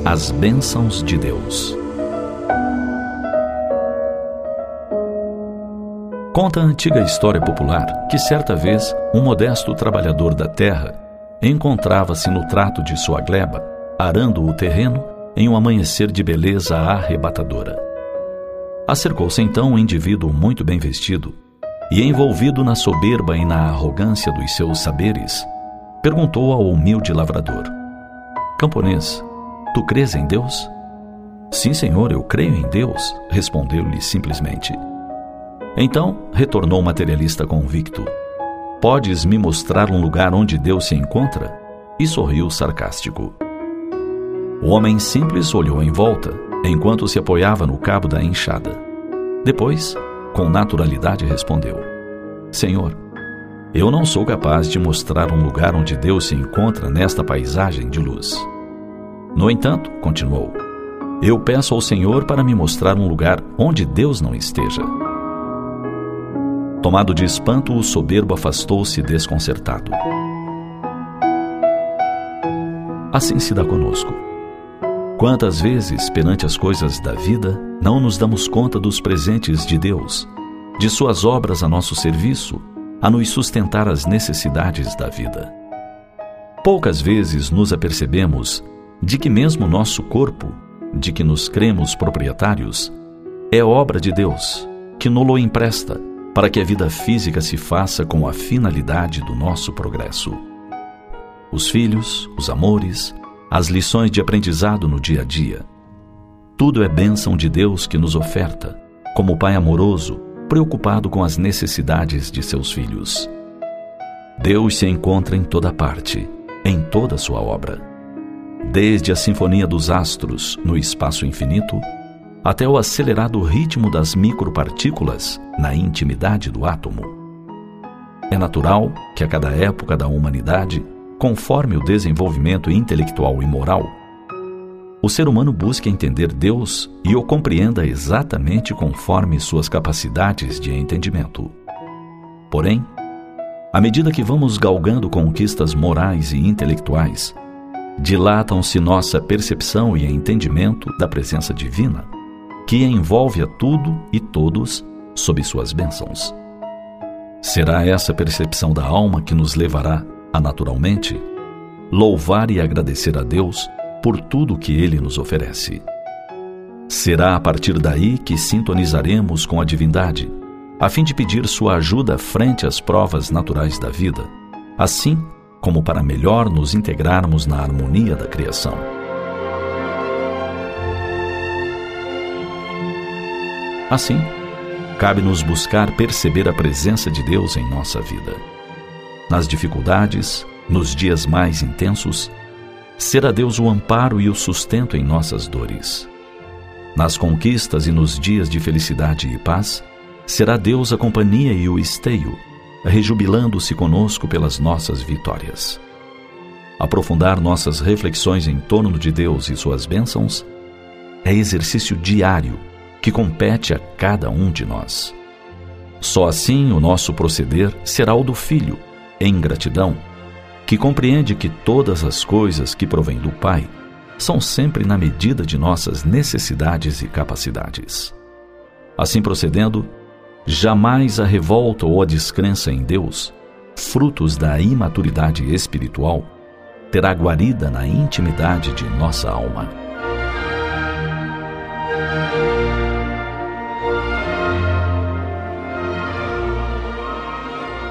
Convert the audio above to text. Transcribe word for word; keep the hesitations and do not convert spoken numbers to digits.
As bênçãos de Deus. Conta a antiga história popular que certa vez um modesto trabalhador da terra encontrava-se no trato de sua gleba, arando o terreno em um amanhecer de beleza arrebatadora. Acercou-se então um indivíduo muito bem vestido e, envolvido na soberba e na arrogância dos seus saberes, perguntou ao humilde lavrador: Camponês, tu crês em Deus? Sim, senhor, eu creio em Deus, respondeu-lhe simplesmente. Então, retornou o materialista convicto: podes me mostrar um lugar onde Deus se encontra? E sorriu sarcástico. O homem simples olhou em volta, enquanto se apoiava no cabo da enxada. Depois, com naturalidade respondeu: Senhor, eu não sou capaz de mostrar um lugar onde Deus se encontra nesta paisagem de luz. No entanto, continuou, eu peço ao Senhor para me mostrar um lugar onde Deus não esteja. Tomado de espanto, o soberbo afastou-se desconcertado. Assim se dá conosco. Quantas vezes, perante as coisas da vida, não nos damos conta dos presentes de Deus, de suas obras a nosso serviço, a nos sustentar as necessidades da vida. Poucas vezes nos apercebemos de que mesmo nosso corpo, de que nos cremos proprietários, é obra de Deus, que nos-lo empresta, para que a vida física se faça com a finalidade do nosso progresso. Os filhos, os amores, as lições de aprendizado no dia a dia. Tudo é bênção de Deus que nos oferta, como Pai amoroso, preocupado com as necessidades de seus filhos. Deus se encontra em toda parte, em toda sua obra. Desde a sinfonia dos astros no espaço infinito, até o acelerado ritmo das micropartículas na intimidade do átomo. É natural que a cada época da humanidade, conforme o desenvolvimento intelectual e moral, o ser humano busque entender Deus e o compreenda exatamente conforme suas capacidades de entendimento. Porém, à medida que vamos galgando conquistas morais e intelectuais, dilatam-se nossa percepção e entendimento da presença divina, que envolve a tudo e todos sob suas bênçãos. Será essa percepção da alma que nos levará a, naturalmente, louvar e agradecer a Deus por tudo que Ele nos oferece. Será a partir daí que sintonizaremos com a divindade, a fim de pedir sua ajuda frente às provas naturais da vida, assim como para melhor nos integrarmos na harmonia da criação. Assim, cabe-nos buscar perceber a presença de Deus em nossa vida. Nas dificuldades, nos dias mais intensos, será Deus o amparo e o sustento em nossas dores. Nas conquistas e nos dias de felicidade e paz, será Deus a companhia e o esteio, rejubilando-se conosco pelas nossas vitórias. Aprofundar nossas reflexões em torno de Deus e suas bênçãos é exercício diário que compete a cada um de nós. Só assim o nosso proceder será o do filho, em gratidão, que compreende que todas as coisas que provêm do Pai são sempre na medida de nossas necessidades e capacidades. Assim procedendo, jamais a revolta ou a descrença em Deus, frutos da imaturidade espiritual, terá guarida na intimidade de nossa alma.